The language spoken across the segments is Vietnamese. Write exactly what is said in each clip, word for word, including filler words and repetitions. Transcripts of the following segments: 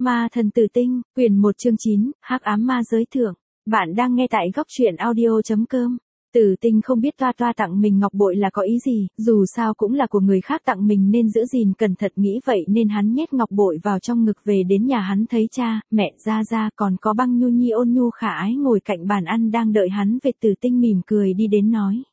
Ma thần tử tinh, quyển một chương chín, hắc ám ma giới thượng. Bạn đang nghe tại góc truyện audio chấm com. Tử tinh không biết toa toa tặng mình ngọc bội là có ý gì, dù sao cũng là của người khác tặng mình nên giữ gìn cẩn thận, nghĩ vậy nên hắn nhét ngọc bội vào trong ngực. Về đến nhà hắn thấy cha, mẹ, Gia Gia còn có Băng Nhu Nhi ôn nhu khả ái ngồi cạnh bàn ăn đang đợi hắn về. Tử tinh mỉm cười đi đến nói.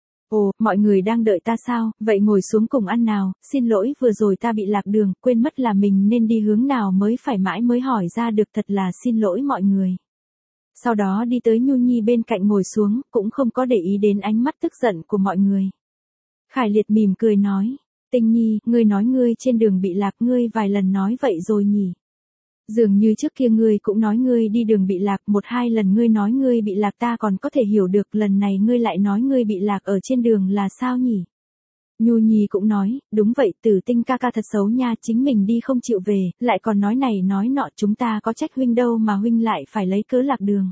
Ồ, mọi người đang đợi ta sao, vậy ngồi xuống cùng ăn nào, xin lỗi vừa rồi ta bị lạc đường, quên mất là mình nên đi hướng nào mới phải, mãi mới hỏi ra được, thật là xin lỗi mọi người. Sau đó đi tới Nhu Nhi bên cạnh ngồi xuống, cũng không có để ý đến ánh mắt tức giận của mọi người. Khải Liệt mỉm cười nói, Tinh Nhi, ngươi nói ngươi trên đường bị lạc, ngươi vài lần nói vậy rồi nhỉ. Dường như trước kia ngươi cũng nói ngươi đi đường bị lạc, một hai lần ngươi nói ngươi bị lạc ta còn có thể hiểu được, lần này ngươi lại nói ngươi bị lạc ở trên đường là sao nhỉ? Nhu Nhi cũng nói, đúng vậy, Tử tinh ca ca thật xấu nha, chính mình đi không chịu về, lại còn nói này nói nọ, chúng ta có trách huynh đâu mà huynh lại phải lấy cớ lạc đường.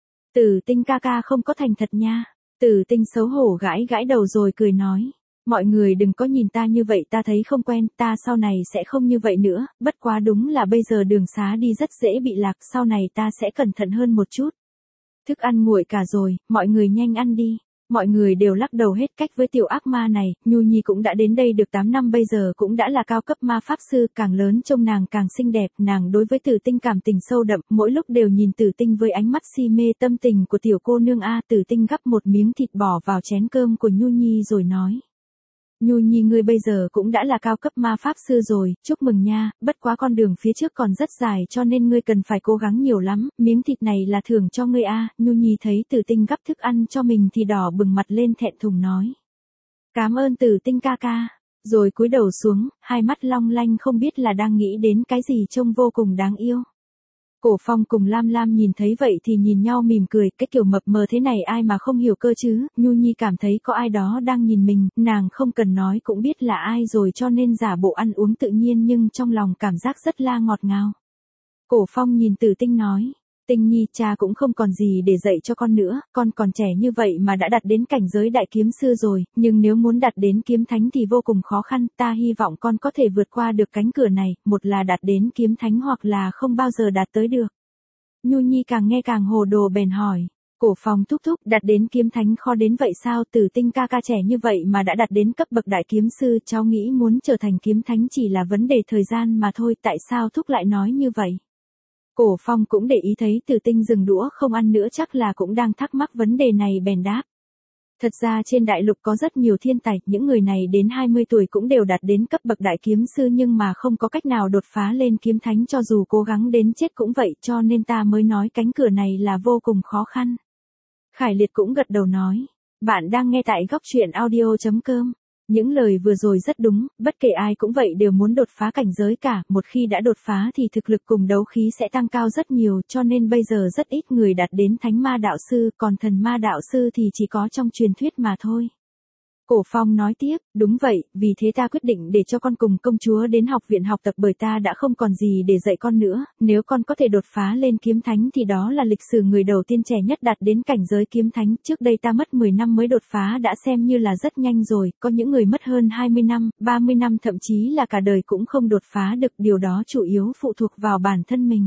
Tử tinh ca ca không có thành thật nha. Tử tinh xấu hổ gãi gãi đầu rồi cười nói. Mọi người đừng có nhìn ta như vậy, ta thấy không quen, ta sau này sẽ không như vậy nữa, bất quá đúng là bây giờ đường xá đi rất dễ bị lạc, sau này ta sẽ cẩn thận hơn một chút. Thức ăn nguội cả rồi, mọi người nhanh ăn đi. Mọi người đều lắc đầu hết cách với tiểu ác ma này. Nhu Nhi cũng đã đến đây được tám năm, bây giờ cũng đã là cao cấp ma pháp sư, càng lớn trông nàng càng xinh đẹp, nàng đối với Tử tinh cảm tình sâu đậm, mỗi lúc đều nhìn Tử tinh với ánh mắt si mê. Tâm tình của tiểu cô nương a. Tử tinh gắp một miếng thịt bỏ vào chén cơm của Nhu Nhi rồi nói. Nhu Nhi, ngươi bây giờ cũng đã là cao cấp ma pháp sư rồi, chúc mừng nha, bất quá con đường phía trước còn rất dài cho nên ngươi cần phải cố gắng nhiều lắm, miếng thịt này là thưởng cho ngươi a. Nhu Nhi thấy Tử tinh gắp thức ăn cho mình thì đỏ bừng mặt lên, thẹn thùng nói. Cảm ơn Tử tinh ca ca, rồi cúi đầu xuống, hai mắt long lanh không biết là đang nghĩ đến cái gì, trông vô cùng đáng yêu. Cổ Phong cùng Lam Lam nhìn thấy vậy thì nhìn nhau mỉm cười, cái kiểu mập mờ thế này ai mà không hiểu cơ chứ. Nhu Nhi cảm thấy có ai đó đang nhìn mình, nàng không cần nói cũng biết là ai rồi cho nên giả bộ ăn uống tự nhiên nhưng trong lòng cảm giác rất là ngọt ngào. Cổ Phong nhìn Tử tinh nói, Tinh Nhi, cha cũng không còn gì để dạy cho con nữa, con còn trẻ như vậy mà đã đạt đến cảnh giới đại kiếm sư rồi, nhưng nếu muốn đạt đến kiếm thánh thì vô cùng khó khăn, ta hy vọng con có thể vượt qua được cánh cửa này, một là đạt đến kiếm thánh hoặc là không bao giờ đạt tới được. Nhu Nhi càng nghe càng hồ đồ bèn hỏi, Cổ Phong thúc thúc, đạt đến kiếm thánh khó đến vậy sao? Tử tinh ca ca trẻ như vậy mà đã đạt đến cấp bậc đại kiếm sư, cháu nghĩ muốn trở thành kiếm thánh chỉ là vấn đề thời gian mà thôi, tại sao thúc lại nói như vậy? Cổ Phong cũng để ý thấy Tử tinh dừng đũa không ăn nữa, chắc là cũng đang thắc mắc vấn đề này bèn đáp. Thật ra trên đại lục có rất nhiều thiên tài, những người này đến hai mươi tuổi cũng đều đạt đến cấp bậc đại kiếm sư nhưng mà không có cách nào đột phá lên kiếm thánh, cho dù cố gắng đến chết cũng vậy, cho nên ta mới nói cánh cửa này là vô cùng khó khăn. Khải Liệt cũng gật đầu nói, bạn đang nghe tại góc truyện audio chấm com. Những lời vừa rồi rất đúng, bất kể ai cũng vậy đều muốn đột phá cảnh giới cả, một khi đã đột phá thì thực lực cùng đấu khí sẽ tăng cao rất nhiều, cho nên bây giờ rất ít người đạt đến thánh ma đạo sư, còn thần ma đạo sư thì chỉ có trong truyền thuyết mà thôi. Cổ Phong nói tiếp, đúng vậy, vì thế ta quyết định để cho con cùng công chúa đến học viện học tập, bởi ta đã không còn gì để dạy con nữa, nếu con có thể đột phá lên kiếm thánh thì đó là lịch sử người đầu tiên trẻ nhất đạt đến cảnh giới kiếm thánh, trước đây ta mất mười năm mới đột phá đã xem như là rất nhanh rồi, có những người mất hơn hai mươi năm, ba mươi năm thậm chí là cả đời cũng không đột phá được, điều đó chủ yếu phụ thuộc vào bản thân mình.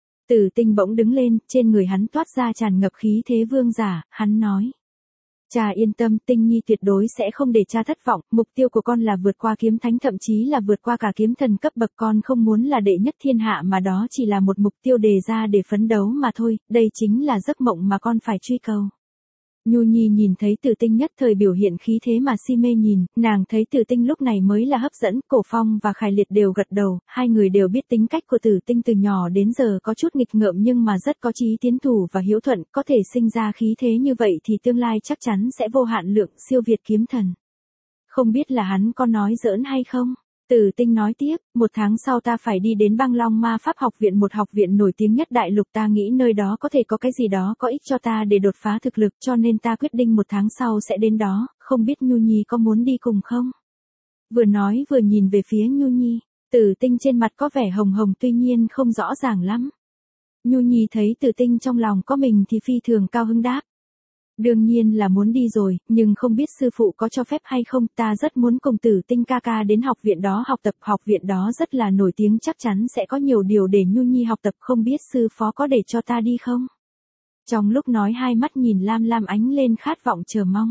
Tử tinh bỗng đứng lên, trên người hắn toát ra tràn ngập khí thế vương giả, hắn nói. Cha yên tâm, Tinh Nhi tuyệt đối sẽ không để cha thất vọng, mục tiêu của con là vượt qua kiếm thánh, thậm chí là vượt qua cả kiếm thần cấp bậc, con không muốn là đệ nhất thiên hạ mà đó chỉ là một mục tiêu đề ra để phấn đấu mà thôi, đây chính là giấc mộng mà con phải truy cầu. Nhu Nhi nhìn thấy Tử tinh nhất thời biểu hiện khí thế mà si mê nhìn, nàng thấy Tử tinh lúc này mới là hấp dẫn. Cổ Phong và Khải Liệt đều gật đầu, hai người đều biết tính cách của Tử tinh từ nhỏ đến giờ có chút nghịch ngợm nhưng mà rất có chí tiến thủ và hiếu thuận, có thể sinh ra khí thế như vậy thì tương lai chắc chắn sẽ vô hạn lượng, siêu việt kiếm thần. Không biết là hắn có nói giỡn hay không? Tử tinh nói tiếp, một tháng sau ta phải đi đến Băng Long Ma Pháp học viện, một học viện nổi tiếng nhất đại lục, ta nghĩ nơi đó có thể có cái gì đó có ích cho ta để đột phá thực lực, cho nên ta quyết định một tháng sau sẽ đến đó, không biết Nhu Nhi có muốn đi cùng không? Vừa nói vừa nhìn về phía Nhu Nhi, Tử tinh trên mặt có vẻ hồng hồng tuy nhiên không rõ ràng lắm. Nhu Nhi thấy Tử tinh trong lòng có mình thì phi thường cao hứng đáp. Đương nhiên là muốn đi rồi, nhưng không biết sư phụ có cho phép hay không, ta rất muốn cùng Tử Tinh ca ca đến học viện đó học tập, học viện đó rất là nổi tiếng, chắc chắn sẽ có nhiều điều để Nhu Nhi học tập, không biết sư phó có để cho ta đi không? Trong lúc nói hai mắt nhìn Lam Lam ánh lên khát vọng chờ mong.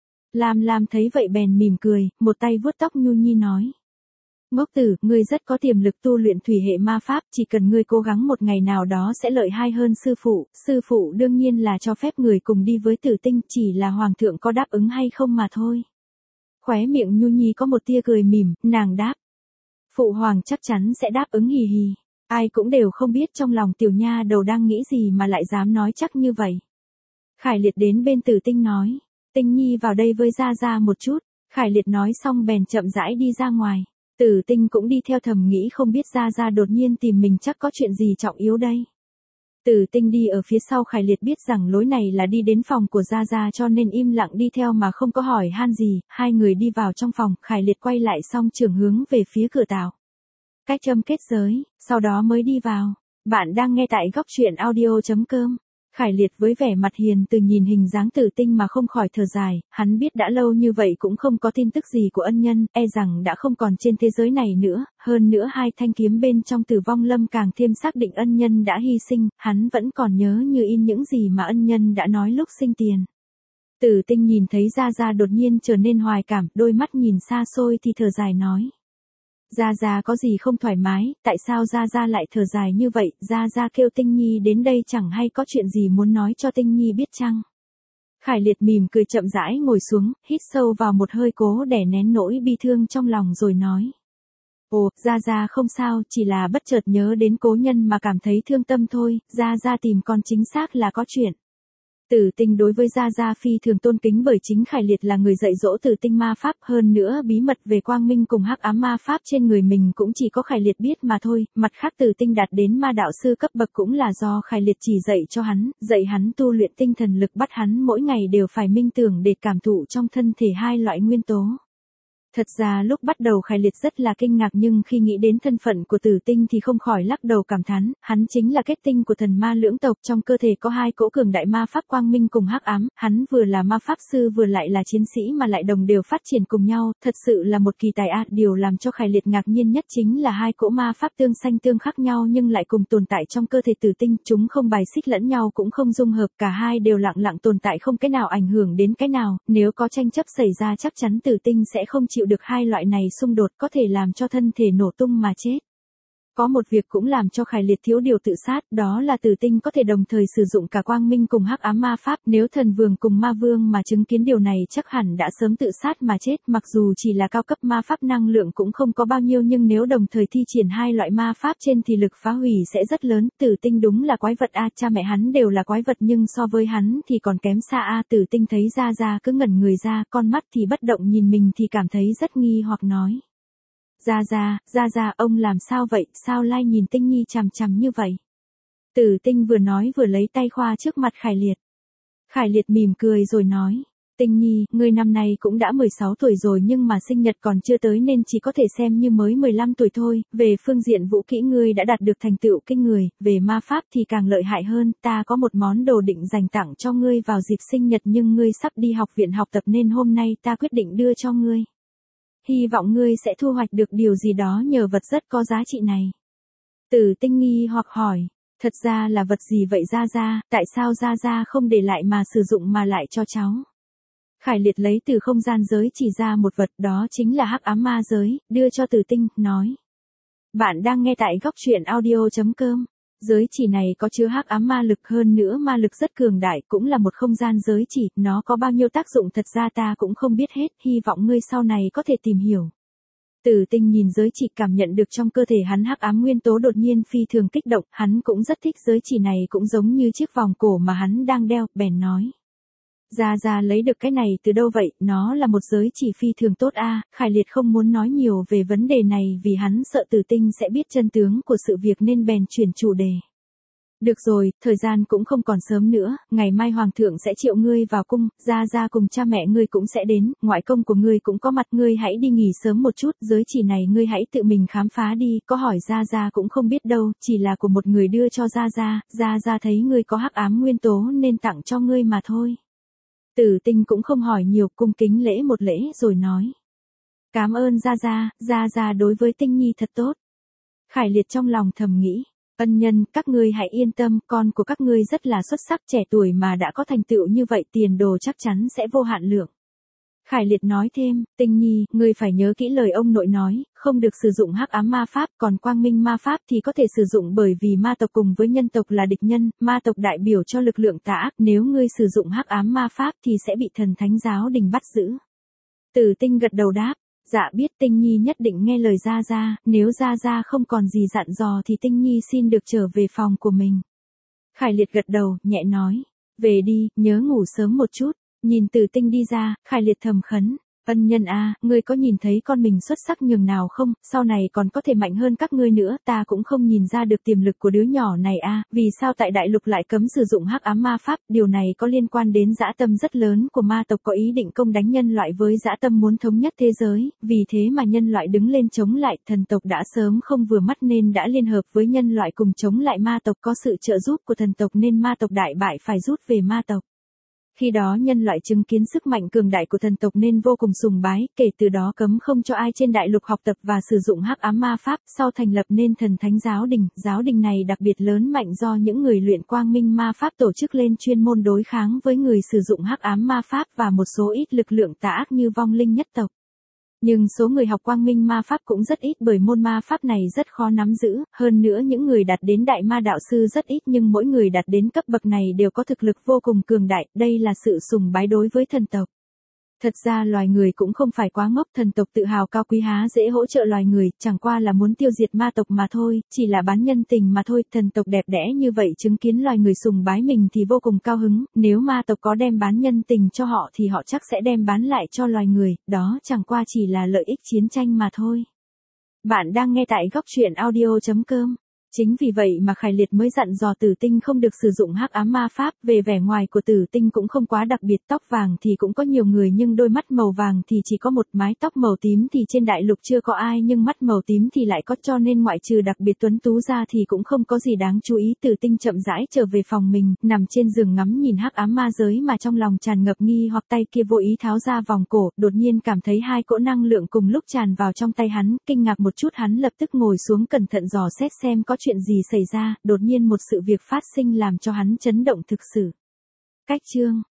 Lam Lam thấy vậy bèn mỉm cười, một tay vuốt tóc Nhu Nhi nói. Ngốc tử, ngươi rất có tiềm lực tu luyện thủy hệ ma pháp, chỉ cần ngươi cố gắng một ngày nào đó sẽ lợi hai hơn sư phụ, sư phụ đương nhiên là cho phép người cùng đi với Tử Tinh, chỉ là hoàng thượng có đáp ứng hay không mà thôi. Khóe miệng Nhu Nhi có một tia cười mỉm, nàng đáp. Phụ hoàng chắc chắn sẽ đáp ứng hì hì. Ai cũng đều không biết trong lòng tiểu nha đầu đang nghĩ gì mà lại dám nói chắc như vậy. Khải Liệt đến bên Tử Tinh nói, Tinh Nhi vào đây với Gia Gia một chút. Khải Liệt nói xong bèn chậm rãi đi ra ngoài. Tử Tinh cũng đi theo thầm nghĩ không biết Gia Gia đột nhiên tìm mình chắc có chuyện gì trọng yếu đây. Tử Tinh đi ở phía sau, Khải Liệt biết rằng lối này là đi đến phòng của Gia Gia cho nên im lặng đi theo mà không có hỏi han gì, hai người đi vào trong phòng, Khải Liệt quay lại xong trường hướng về phía cửa tạo. Cách châm kết giới, sau đó mới đi vào. Bạn đang nghe tại góc truyện audio chấm com. Khải Liệt với vẻ mặt hiền từ nhìn hình dáng Tử Tinh mà không khỏi thở dài, hắn biết đã lâu như vậy cũng không có tin tức gì của ân nhân, e rằng đã không còn trên thế giới này nữa, hơn nữa hai thanh kiếm bên trong Tử Vong Lâm càng thêm xác định ân nhân đã hy sinh, hắn vẫn còn nhớ như in những gì mà ân nhân đã nói lúc sinh tiền. Tử Tinh nhìn thấy Gia Gia đột nhiên trở nên hoài cảm, đôi mắt nhìn xa xôi thì thở dài nói. Gia Gia có gì không thoải mái, tại sao Gia Gia lại thở dài như vậy, Gia Gia kêu Tinh Nhi đến đây chẳng hay có chuyện gì muốn nói cho Tinh Nhi biết chăng? Khải Liệt mỉm cười chậm rãi ngồi xuống, hít sâu vào một hơi cố đè nén nỗi bi thương trong lòng rồi nói. Ồ, Gia Gia không sao, chỉ là bất chợt nhớ đến cố nhân mà cảm thấy thương tâm thôi, Gia Gia tìm con chính xác là có chuyện. Tử Tinh đối với Gia Gia phi thường tôn kính bởi chính Khải Liệt là người dạy dỗ Tử Tinh ma pháp, hơn nữa bí mật về quang minh cùng hắc ám ma pháp trên người mình cũng chỉ có Khải Liệt biết mà thôi, mặt khác Tử Tinh đạt đến ma đạo sư cấp bậc cũng là do Khải Liệt chỉ dạy cho hắn, dạy hắn tu luyện tinh thần lực, bắt hắn mỗi ngày đều phải minh tưởng để cảm thụ trong thân thể hai loại nguyên tố. Thật ra lúc bắt đầu Khải Liệt rất là kinh ngạc nhưng khi nghĩ đến thân phận của Tử Tinh thì không khỏi lắc đầu cảm thán, hắn chính là kết tinh của thần ma lưỡng tộc, trong cơ thể có hai cỗ cường đại ma pháp quang minh cùng hắc ám, hắn vừa là ma pháp sư vừa lại là chiến sĩ mà lại đồng đều phát triển cùng nhau, thật sự là một kỳ tài a. Điều làm cho Khải Liệt ngạc nhiên nhất chính là hai cỗ ma pháp tương xanh tương khắc nhau nhưng lại cùng tồn tại trong cơ thể Tử Tinh, chúng không bài xích lẫn nhau cũng không dung hợp, cả hai đều lặng lặng tồn tại không cái nào ảnh hưởng đến cái nào, nếu có tranh chấp xảy ra chắc chắn Tử Tinh sẽ không chịu được hai loại này xung đột, có thể làm cho thân thể nổ tung mà chết. Có một việc cũng làm cho Khải Liệt thiếu điều tự sát, đó là Tử Tinh có thể đồng thời sử dụng cả quang minh cùng hắc ám ma pháp, nếu thần vương cùng ma vương mà chứng kiến điều này chắc hẳn đã sớm tự sát mà chết, mặc dù chỉ là cao cấp ma pháp năng lượng cũng không có bao nhiêu nhưng nếu đồng thời thi triển hai loại ma pháp trên thì lực phá hủy sẽ rất lớn. Tử Tinh đúng là quái vật a, cha mẹ hắn đều là quái vật nhưng so với hắn thì còn kém xa a. Tử Tinh thấy Gia Gia cứ ngẩn người ra, con mắt thì bất động nhìn mình thì cảm thấy rất nghi hoặc nói. Gia Gia, Gia Gia, ông làm sao vậy, sao lai nhìn Tinh Nhi chằm chằm như vậy? Tử Tinh vừa nói vừa lấy tay khoa trước mặt Khải Liệt. Khải Liệt mỉm cười rồi nói, Tinh Nhi, ngươi năm nay cũng đã mười sáu tuổi rồi nhưng mà sinh nhật còn chưa tới nên chỉ có thể xem như mới mười lăm tuổi thôi, về phương diện vũ kỹ ngươi đã đạt được thành tựu kinh người, về ma pháp thì càng lợi hại hơn, ta có một món đồ định dành tặng cho ngươi vào dịp sinh nhật nhưng ngươi sắp đi học viện học tập nên hôm nay ta quyết định đưa cho ngươi. Hy vọng ngươi sẽ thu hoạch được điều gì đó nhờ vật rất có giá trị này. Tử Tinh nghi hoặc hỏi, thật ra là vật gì vậy Gia Gia, tại sao Gia Gia không để lại mà sử dụng mà lại cho cháu? Khải Liệt lấy từ không gian giới chỉ ra một vật, đó chính là hắc ám ma giới, đưa cho Tử Tinh, nói. Bạn đang nghe tại góc truyện audio chấm com. Giới chỉ này có chứa hắc ám ma lực, hơn nữa ma lực rất cường đại, cũng là một không gian giới chỉ, nó có bao nhiêu tác dụng thật ra ta cũng không biết hết, hy vọng ngươi sau này có thể tìm hiểu. Tử Tinh nhìn giới chỉ, cảm nhận được trong cơ thể hắn hắc ám nguyên tố đột nhiên phi thường kích động, hắn cũng rất thích giới chỉ này, cũng giống như chiếc vòng cổ mà hắn đang đeo, bèn nói. Gia Gia lấy được cái này từ đâu vậy, nó là một giới chỉ phi thường tốt a. Khải Liệt không muốn nói nhiều về vấn đề này vì hắn sợ Tử Tinh sẽ biết chân tướng của sự việc nên bèn chuyển chủ đề. Được rồi, thời gian cũng không còn sớm nữa, ngày mai Hoàng thượng sẽ triệu ngươi vào cung, Gia Gia cùng cha mẹ ngươi cũng sẽ đến, ngoại công của ngươi cũng có mặt, ngươi hãy đi nghỉ sớm một chút, giới chỉ này ngươi hãy tự mình khám phá đi, có hỏi Gia Gia cũng không biết đâu, chỉ là của một người đưa cho Gia Gia, Gia Gia thấy ngươi có hắc ám nguyên tố nên tặng cho ngươi mà thôi. Tử Tinh cũng không hỏi nhiều, cung kính lễ một lễ rồi nói. Cảm ơn Gia Gia, Gia Gia đối với Tinh Nhi thật tốt. Khải Liệt trong lòng thầm nghĩ, ân nhân, các ngươi hãy yên tâm, con của các ngươi rất là xuất sắc, trẻ tuổi mà đã có thành tựu như vậy, tiền đồ chắc chắn sẽ vô hạn lượng. Khải Liệt nói thêm, Tinh Nhi, ngươi phải nhớ kỹ lời ông nội nói, không được sử dụng hắc ám ma pháp, còn quang minh ma pháp thì có thể sử dụng bởi vì ma tộc cùng với nhân tộc là địch nhân, ma tộc đại biểu cho lực lượng tà ác, nếu ngươi sử dụng hắc ám ma pháp thì sẽ bị thần thánh giáo đình bắt giữ. Tử Tinh gật đầu đáp, dạ biết, Tinh Nhi nhất định nghe lời Gia Gia, nếu Gia Gia không còn gì dặn dò thì Tinh Nhi xin được trở về phòng của mình. Khải Liệt gật đầu, nhẹ nói, về đi, nhớ ngủ sớm một chút. Nhìn Tử Tinh đi ra, Khải Liệt thầm khấn, ân nhân a, ngươi có nhìn thấy con mình xuất sắc nhường nào không, sau này còn có thể mạnh hơn các ngươi nữa, ta cũng không nhìn ra được tiềm lực của đứa nhỏ này a, vì sao tại đại lục lại cấm sử dụng hắc ám ma pháp, điều này có liên quan đến dã tâm rất lớn của ma tộc có ý định công đánh nhân loại với dã tâm muốn thống nhất thế giới, vì thế mà nhân loại đứng lên chống lại, thần tộc đã sớm không vừa mắt nên đã liên hợp với nhân loại cùng chống lại ma tộc, có sự trợ giúp của thần tộc nên ma tộc đại bại phải rút về ma tộc. Khi đó nhân loại chứng kiến sức mạnh cường đại của thần tộc nên vô cùng sùng bái, kể từ đó cấm không cho ai trên đại lục học tập và sử dụng hắc ám ma pháp, sau thành lập nên thần thánh giáo đình, giáo đình này đặc biệt lớn mạnh do những người luyện quang minh ma pháp tổ chức lên chuyên môn đối kháng với người sử dụng hắc ám ma pháp và một số ít lực lượng tà ác như vong linh nhất tộc. Nhưng số người học quang minh ma pháp cũng rất ít bởi môn ma pháp này rất khó nắm giữ, hơn nữa những người đạt đến đại ma đạo sư rất ít nhưng mỗi người đạt đến cấp bậc này đều có thực lực vô cùng cường đại, đây là sự sùng bái đối với thần tộc. Thật ra loài người cũng không phải quá ngốc, thần tộc tự hào cao quý há dễ hỗ trợ loài người, chẳng qua là muốn tiêu diệt ma tộc mà thôi, chỉ là bán nhân tình mà thôi, thần tộc đẹp đẽ như vậy chứng kiến loài người sùng bái mình thì vô cùng cao hứng, nếu ma tộc có đem bán nhân tình cho họ thì họ chắc sẽ đem bán lại cho loài người, đó chẳng qua chỉ là lợi ích chiến tranh mà thôi. Bạn đang nghe tại góc truyện audio chấm com. Chính vì vậy mà Khải Liệt mới dặn dò Tử Tinh không được sử dụng hắc ám ma pháp, về vẻ ngoài của Tử Tinh cũng không quá đặc biệt, tóc vàng thì cũng có nhiều người nhưng đôi mắt màu vàng thì chỉ có một, mái tóc màu tím thì trên đại lục chưa có ai nhưng mắt màu tím thì lại có, cho nên ngoại trừ đặc biệt tuấn tú ra thì cũng không có gì đáng chú ý. Tử Tinh chậm rãi trở về phòng mình, nằm trên giường ngắm nhìn hắc ám ma giới mà trong lòng tràn ngập nghi hoặc, tay kia vô ý tháo ra vòng cổ, đột nhiên cảm thấy hai cỗ năng lượng cùng lúc tràn vào trong tay hắn, kinh ngạc một chút hắn lập tức ngồi xuống cẩn thận dò xét xem có chuyện gì xảy ra, đột nhiên một sự việc phát sinh làm cho hắn chấn động thực sự. Cách chương